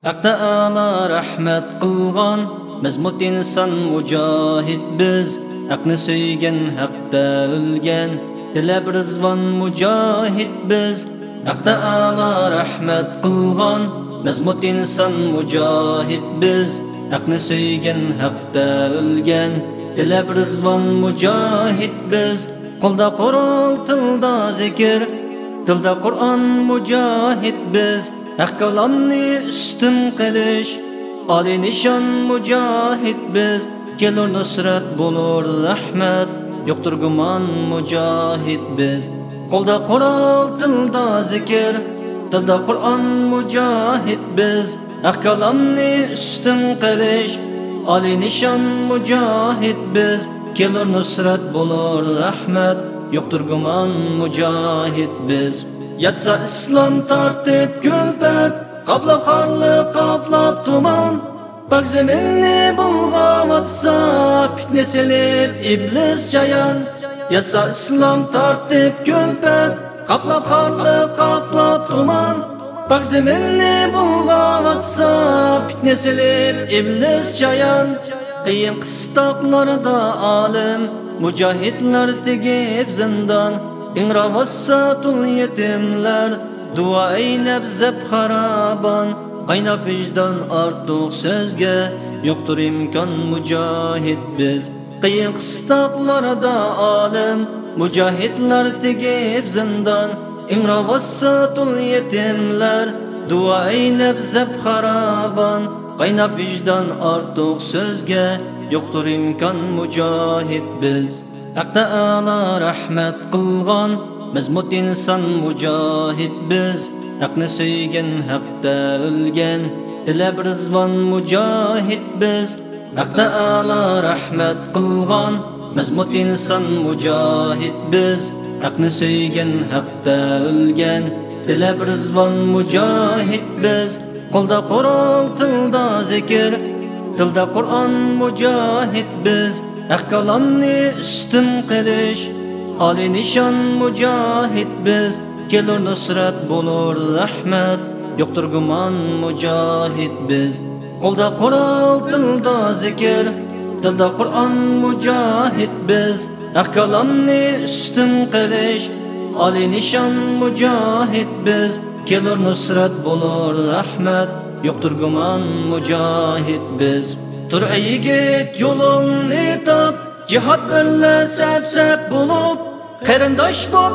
Haq Taala rahmat qilgan mazmut inson mujahid biz haqni söygen haqda o'lgan tilab rizvon mujahid biz Haq Taala rahmat qilgan mazmut inson mujahid biz haqni söygen haqda o'lgan tilab rizvon mujahid biz qo'lda Qur'on tilda zikr tilda Qur'on mujahid biz Haq kalamni üstün qilish Ali nishon mujahid biz kelur nusrat bo'lur rahmat yo'qdir gumon mujahid biz qo'lda Qur'on tilda zikr tilda Qur'on mujahid biz Haq kalamni üstün qilish Ali nishon mujahid biz kelur nusrat bo'lur rahmat yo'qdir gumon mujahid biz Yatsa islom tartib kulpat Qablab qarli qablab tuman Pak zeminni bulg'avatsa Fitne selib iblis chayan Yatsa islom tartib kulpat Qablab qarli qablab tuman Pak zeminni bulg'avatsa Fitne selib iblis chayan Qiyin qistoqlarda alim Mujahidlar tegib zindan İnravassatul yetimler Dua eylep zep haraban Qaynak vicdan artıq sözge Yoktur imkan mujahid biz Qiyin qistoqlarda alim Mujahidlar tegib zindan İnravassatul yetimler Dua eylep zep haraban Qaynak vicdan artıq sözge Yoktur imkan mujahid biz Haq Taala rahmat qilgan mazmut inson mujahid biz haqni söygen haqda o'lgan tilab rizvon mujahid biz Haq Taala rahmat qilgan mazmut inson mujahid biz haqni söygen haqda o'lgan tilab rizvon mujahid biz qo'lda Qur'on tilda zikr tilda Qur'on mujahid biz Haq kalamni üstün qilish Ali nishon mujahid biz kelur nusrat bo'lur rahmat yo'qdir gumon mujahid biz qo'lda Qur'on tilda zikr tilda Qur'on mujahid biz Haq kalamni üstün qilish Ali nishon mujahid biz kelur nusrat bo'lur rahmat yo'qdir gumon mujahid biz Tur ey yigit yo'lingni top Jihad birla sap-sap bo'lib Qarindosh bo'p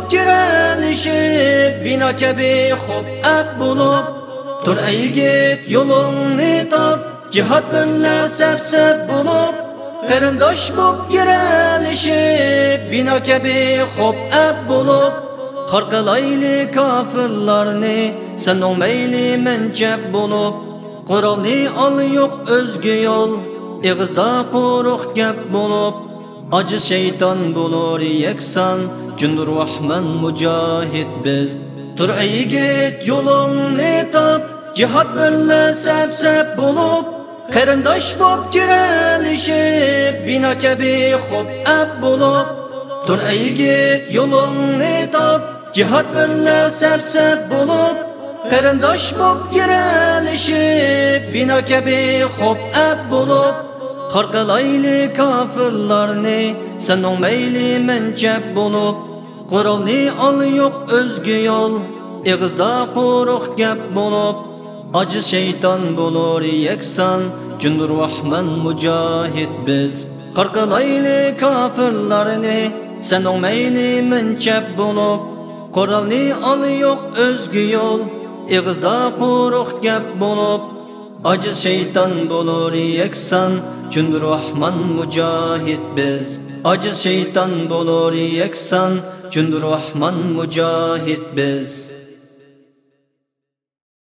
kiralishib Bino kabi xo'p ab bo'lib Tur ey yigit yo'lingni top Jihad birla sap-sap bo'lib Qarindosh bo'p kiralishib Bino kabi xo'p ab bo'lib Qarqilayli kofirlarni Sanon mayli manchab bo'lib Qur'onni ol yo'q o'zga yo'l Eg'izda quruq gap bo'lib Ajiz shayton bo'lur yakson Jundur Rahman mujahid biz Tur ey yigit yo'lingni top Jihad birla sap-sap bo'lib Qarindosh bo'p kiralishib Bino kabi xo'p ab bo'lib Tur ey yigit yo'lingni top Jihad birla sap-sap bo'lib Qarindosh bo'p kiralishib Bino kabi xo'p ab bo'lib Qarqilayli kofirlarni Sanon mayli manchab bo'lib Qur'onni ol yo'q o'zga yo'l Eg'izda quruq gap bo'lib Ajiz shayton bo'lur yakson Jundur Rahman mujahid biz Qarqilayli kofirlarni Sanon mayli manchab bo'lib Qur'onni ol yo'q o'zga yo'l Eg'izda quruq gap bo'lib Ajiz shayton bo'lur yakson Jundur Rahman mujahid biz Ajiz shayton bo'lur yakson Jundur Rahman mujahid biz